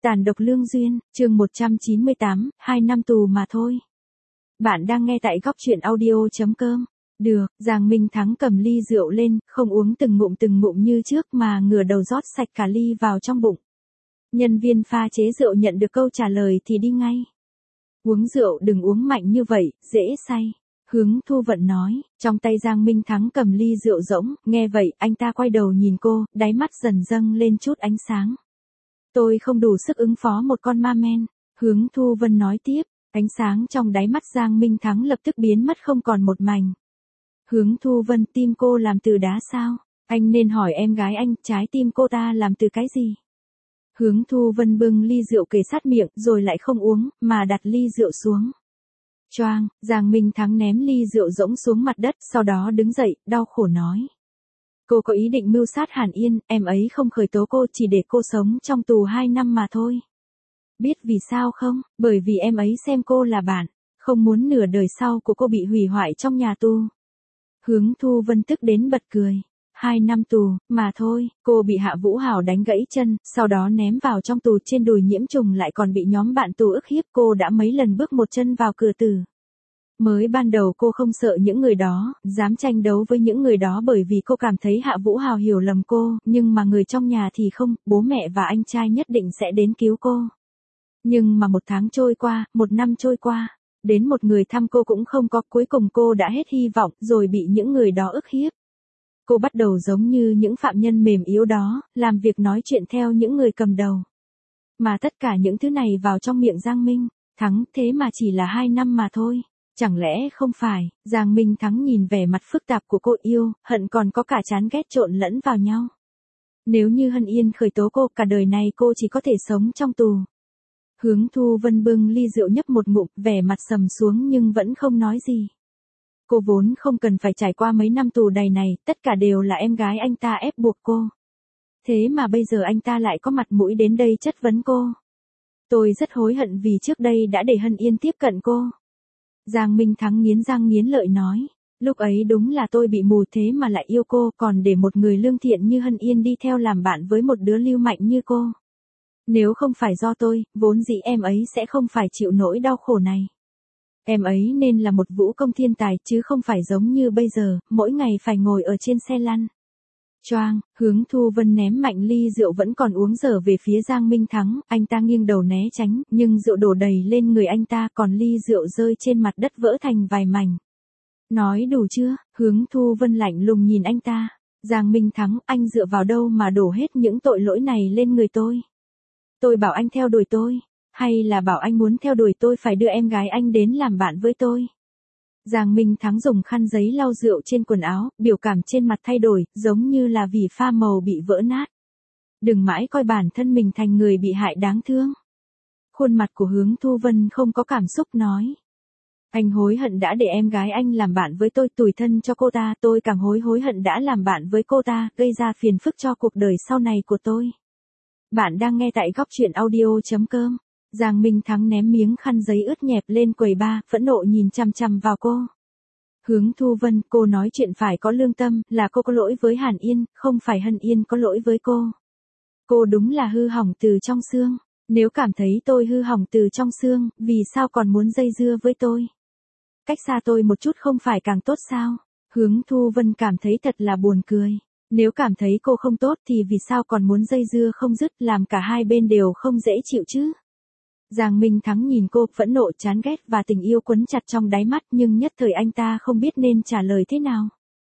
Tàn độc lương duyên, chương 198, 2 năm tù mà thôi. Bạn đang nghe tại góc truyện audio.com. Được, Giang Minh Thắng cầm ly rượu lên, không uống từng ngụm như trước mà ngửa đầu rót sạch cả ly vào trong bụng. Nhân viên pha chế rượu nhận được câu trả lời thì đi ngay. Uống rượu đừng uống mạnh như vậy, dễ say. Hướng Thu Vận nói, trong tay Giang Minh Thắng cầm ly rượu rỗng, nghe vậy anh ta quay đầu nhìn cô, đáy mắt dần dâng lên chút ánh sáng. Tôi không đủ sức ứng phó một con ma men. Hướng Thu Vân nói tiếp, ánh sáng trong đáy mắt Giang Minh Thắng lập tức biến mất không còn một mảnh. Hướng Thu Vân, tim cô làm từ đá sao? Anh nên hỏi em gái anh, trái tim cô ta làm từ cái gì? Hướng Thu Vân bưng ly rượu kề sát miệng rồi lại không uống, mà đặt ly rượu xuống. Choang, Giang Minh Thắng ném ly rượu rỗng xuống mặt đất, sau đó đứng dậy, đau khổ nói. Cô có ý định mưu sát Hàn Yên, em ấy không khởi tố cô chỉ để cô sống trong tù 2 năm mà thôi. Biết vì sao không? Bởi vì em ấy xem cô là bạn, không muốn nửa đời sau của cô bị hủy hoại trong nhà tù. Hướng Thu Vân tức đến bật cười. 2 năm tù, mà thôi, cô bị Hạ Vũ Hào đánh gãy chân, sau đó ném vào trong tù, trên đùi nhiễm trùng lại còn bị nhóm bạn tù ức hiếp, cô đã mấy lần bước một chân vào cửa tử. Mới ban đầu cô không sợ những người đó, dám tranh đấu với những người đó bởi vì cô cảm thấy Hạ Vũ Hào hiểu lầm cô, nhưng mà người trong nhà thì không, bố mẹ và anh trai nhất định sẽ đến cứu cô. Nhưng mà 1 tháng trôi qua, 1 năm trôi qua, đến một người thăm cô cũng không có, cuối cùng cô đã hết hy vọng, rồi bị những người đó ức hiếp. Cô bắt đầu giống như những phạm nhân mềm yếu đó, làm việc nói chuyện theo những người cầm đầu. Mà tất cả những thứ này vào trong miệng Giang Minh Thắng, thế mà chỉ là 2 năm mà thôi. Chẳng lẽ không phải? Giang Minh Thắng nhìn vẻ mặt phức tạp của cô, yêu, hận còn có cả chán ghét trộn lẫn vào nhau. Nếu như Hân Yên khởi tố cô, cả đời này cô chỉ có thể sống trong tù. Hướng Thu Vân bưng ly rượu nhấp một ngụm, vẻ mặt sầm xuống nhưng vẫn không nói gì. Cô vốn không cần phải trải qua mấy năm tù đầy này, tất cả đều là em gái anh ta ép buộc cô. Thế mà bây giờ anh ta lại có mặt mũi đến đây chất vấn cô. Tôi rất hối hận vì trước đây đã để Hân Yên tiếp cận cô. Giang Minh Thắng nghiến răng nghiến lợi nói, lúc ấy đúng là tôi bị mù thế mà lại yêu cô, còn để một người lương thiện như Hân Yên đi theo làm bạn với một đứa lưu manh như cô. Nếu không phải do tôi, vốn dĩ em ấy sẽ không phải chịu nỗi đau khổ này. Em ấy nên là một vũ công thiên tài chứ không phải giống như bây giờ, mỗi ngày phải ngồi ở trên xe lăn. Choang, Hướng Thu Vân ném mạnh ly rượu vẫn còn uống dở về phía Giang Minh Thắng, anh ta nghiêng đầu né tránh, nhưng rượu đổ đầy lên người anh ta, còn ly rượu rơi trên mặt đất vỡ thành vài mảnh. Nói đủ chưa? Hướng Thu Vân lạnh lùng nhìn anh ta. Giang Minh Thắng, anh dựa vào đâu mà đổ hết những tội lỗi này lên người tôi? Tôi bảo anh theo đuổi tôi, hay là bảo anh muốn theo đuổi tôi phải đưa em gái anh đến làm bạn với tôi? Giang Minh Thắng dùng khăn giấy lau rượu trên quần áo, biểu cảm trên mặt thay đổi, giống như là vì pha màu bị vỡ nát. Đừng mãi coi bản thân mình thành người bị hại đáng thương. Khuôn mặt của Hướng Thu Vân không có cảm xúc nói. Anh hối hận đã để em gái anh làm bạn với tôi, tủi thân cho cô ta, tôi càng hối hận đã làm bạn với cô ta, gây ra phiền phức cho cuộc đời sau này của tôi. Bạn đang nghe tại góc truyện audio.com. Giang Minh Thắng ném miếng khăn giấy ướt nhẹp lên quầy bar, phẫn nộ nhìn chằm chằm vào cô. Hướng Thu Vân, cô nói chuyện phải có lương tâm, là cô có lỗi với Hàn Yên, không phải Hân Yên có lỗi với cô. Cô đúng là hư hỏng từ trong xương. Nếu cảm thấy tôi hư hỏng từ trong xương, vì sao còn muốn dây dưa với tôi? Cách xa tôi một chút không phải càng tốt sao? Hướng Thu Vân cảm thấy thật là buồn cười. Nếu cảm thấy cô không tốt thì vì sao còn muốn dây dưa không dứt, làm cả hai bên đều không dễ chịu chứ? Giang Minh Thắng nhìn cô, phẫn nộ, chán ghét và tình yêu quấn chặt trong đáy mắt, nhưng nhất thời anh ta không biết nên trả lời thế nào.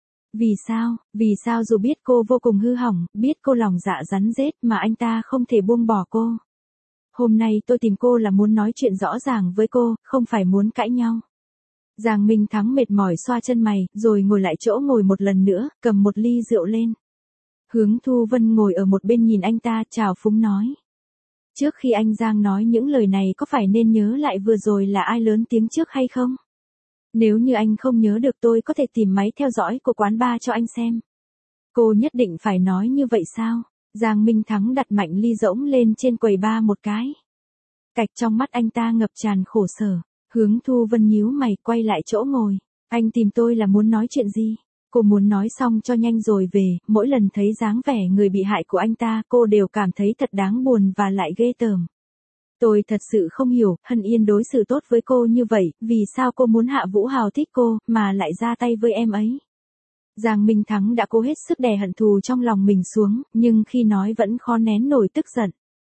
Vì sao dù biết cô vô cùng hư hỏng, biết cô lòng dạ rắn rết mà anh ta không thể buông bỏ cô? Hôm nay tôi tìm cô là muốn nói chuyện rõ ràng với cô, không phải muốn cãi nhau. Giang Minh Thắng mệt mỏi xoa chân mày, rồi ngồi lại chỗ ngồi một lần nữa, cầm một ly rượu lên. Hướng Thu Vân ngồi ở một bên nhìn anh ta, trào phúng nói. Trước khi anh Giang nói những lời này có phải nên nhớ lại vừa rồi là ai lớn tiếng trước hay không? Nếu như anh không nhớ được tôi có thể tìm máy theo dõi của quán bar cho anh xem. Cô nhất định phải nói như vậy sao? Giang Minh Thắng đặt mạnh ly rỗng lên trên quầy bar một cái. Cạch, trong mắt anh ta ngập tràn khổ sở. Hướng Thu Vân nhíu mày, quay lại chỗ ngồi. Anh tìm tôi là muốn nói chuyện gì? Cô muốn nói xong cho nhanh rồi về, mỗi lần thấy dáng vẻ người bị hại của anh ta, cô đều cảm thấy thật đáng buồn và lại ghê tởm. Tôi thật sự không hiểu, Hân Yên đối xử tốt với cô như vậy, vì sao cô muốn Hạ Vũ Hào thích cô, mà lại ra tay với em ấy. Giang Minh Thắng đã cố hết sức đè hận thù trong lòng mình xuống, nhưng khi nói vẫn khó nén nổi tức giận.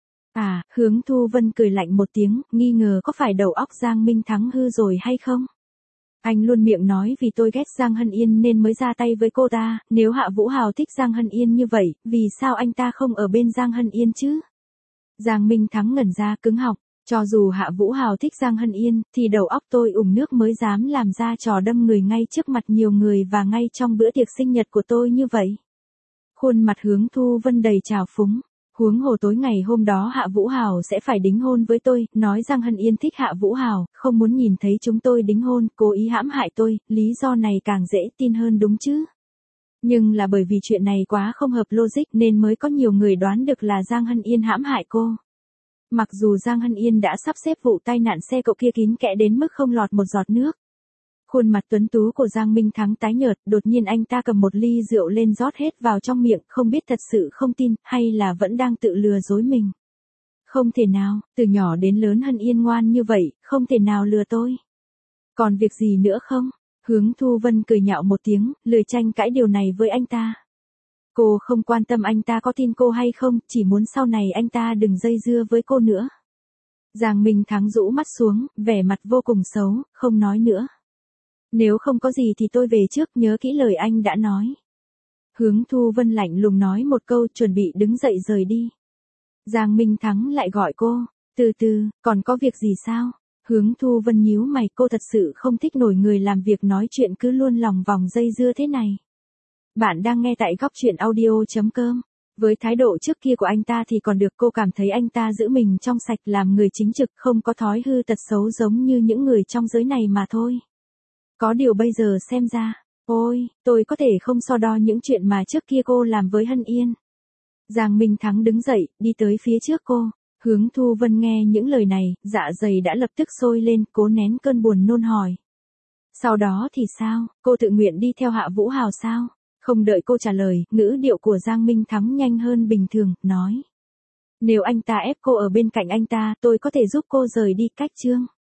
À, Hướng Thu Vân cười lạnh một tiếng, nghi ngờ có phải đầu óc Giang Minh Thắng hư rồi hay không? Anh luôn miệng nói vì tôi ghét Giang Hân Yên nên mới ra tay với cô ta, nếu Hạ Vũ Hào thích Giang Hân Yên như vậy, vì sao anh ta không ở bên Giang Hân Yên chứ? Giang Minh Thắng ngẩn ra cứng họng, cho dù Hạ Vũ Hào thích Giang Hân Yên, thì đầu óc tôi ủng nước mới dám làm ra trò đâm người ngay trước mặt nhiều người và ngay trong bữa tiệc sinh nhật của tôi như vậy. Khuôn mặt Hướng Thu Vân đầy trào phúng. Huống hồ tối ngày hôm đó Hạ Vũ Hào sẽ phải đính hôn với tôi, nói Giang Hân Yên thích Hạ Vũ Hào, không muốn nhìn thấy chúng tôi đính hôn, cố ý hãm hại tôi, lý do này càng dễ tin hơn đúng chứ. Nhưng là bởi vì chuyện này quá không hợp logic nên mới có nhiều người đoán được là Giang Hân Yên hãm hại cô. Mặc dù Giang Hân Yên đã sắp xếp vụ tai nạn xe cộ kia kín kẽ đến mức không lọt một giọt nước. Khuôn mặt tuấn tú của Giang Minh Thắng tái nhợt, đột nhiên anh ta cầm một ly rượu lên rót hết vào trong miệng, không biết thật sự không tin, hay là vẫn đang tự lừa dối mình. Không thể nào, từ nhỏ đến lớn Hân Yên ngoan như vậy, không thể nào lừa tôi. Còn việc gì nữa không? Hướng Thu Vân cười nhạo một tiếng, lười tranh cãi điều này với anh ta. Cô không quan tâm anh ta có tin cô hay không, chỉ muốn sau này anh ta đừng dây dưa với cô nữa. Giang Minh Thắng rũ mắt xuống, vẻ mặt vô cùng xấu, không nói nữa. Nếu không có gì thì tôi về trước, nhớ kỹ lời anh đã nói. Hướng Thu Vân lạnh lùng nói một câu, chuẩn bị đứng dậy rời đi. Giang Minh Thắng lại gọi cô, từ từ, còn có việc gì sao? Hướng Thu Vân nhíu mày, cô thật sự không thích nổi người làm việc nói chuyện cứ luôn lòng vòng dây dưa thế này. Bạn đang nghe tại góc chuyện audio.com. Với thái độ trước kia của anh ta thì còn được, cô cảm thấy anh ta giữ mình trong sạch, làm người chính trực, không có thói hư tật xấu giống như những người trong giới này mà thôi. Có điều bây giờ xem ra, ôi, tôi có thể không so đo những chuyện mà trước kia cô làm với Hân Yên. Giang Minh Thắng đứng dậy, đi tới phía trước cô. Hướng Thu Vân nghe những lời này, dạ dày đã lập tức sôi lên, cố nén cơn buồn nôn hỏi. Sau đó thì sao, cô tự nguyện đi theo Hạ Vũ Hào sao? Không đợi cô trả lời, ngữ điệu của Giang Minh Thắng nhanh hơn bình thường, nói. Nếu anh ta ép cô ở bên cạnh anh ta, tôi có thể giúp cô rời đi, cách chương.